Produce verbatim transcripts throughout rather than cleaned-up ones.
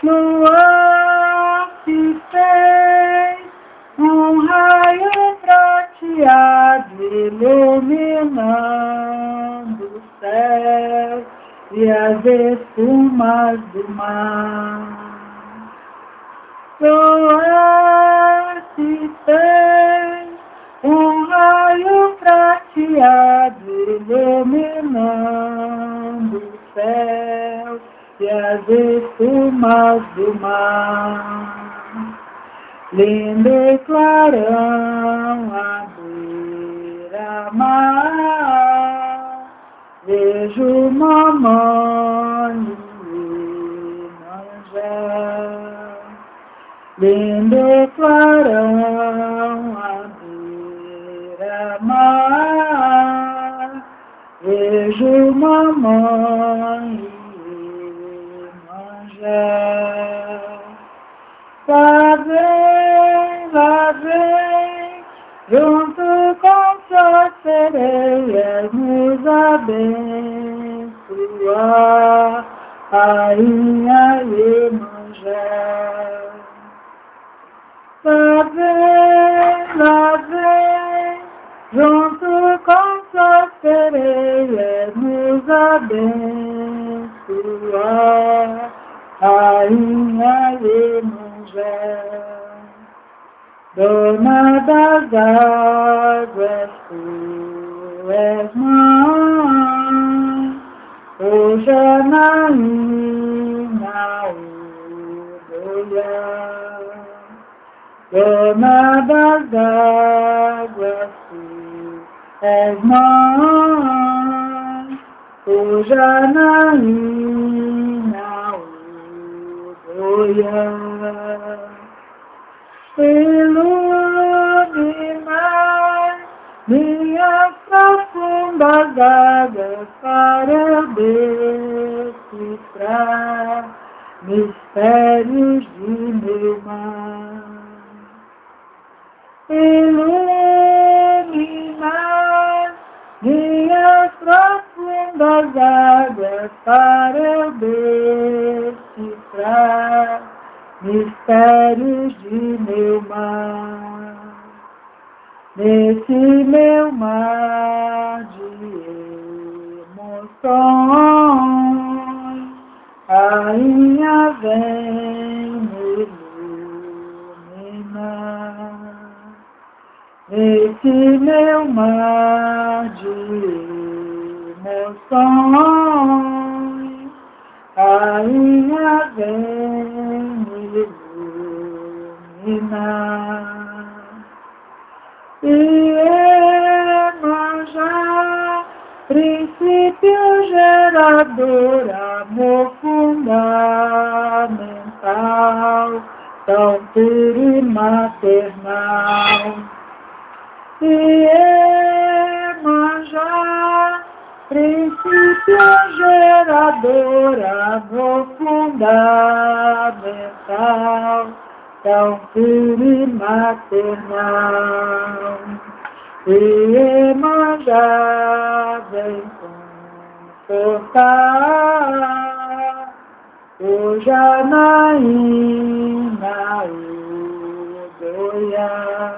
Lua se fez um raio prateado iluminando o céu e as espumas do mar. Lua se fez um raio prateado iluminando o céu e as espumas do mar. Lindo e clarão à beira-mar, vejo mamãe e manjar. Lindo e clarão à beira-mar, vejo mamãe e manjar. Lá vem, lá vem, junto com suas sereias nos abençoar, Rainha Iemanjá. Lá vem, lá vem, junto com suas sereias nos abençoar, Rainha Iemanjá. Dona das águas, tu és mãe, o Janaína, o Goiá. Dona das águas, tu és mãe, o Janaína, o Goiá. Iluminar minhas profundas águas para decifrar mistérios de meu mar. Iluminar minhas profundas águas para decifrar mistérios de meu mar. Nesse meu mar de emoções, Rainha vem me iluminar. Nesse meu mar de emoções, Rainha vem me iluminar. Iemanjá, princípio gerador, amor fundamental, tão puro e maternal. Iemanjá, princípio gerador, amor fundamental, tão puro e maternal. Iemanjá vem confortar o Janaína, o Goiá.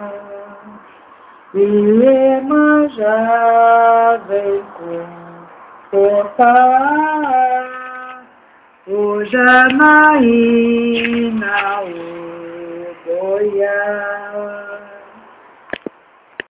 Iemanjá vem confortar o Janaína, o Goiá.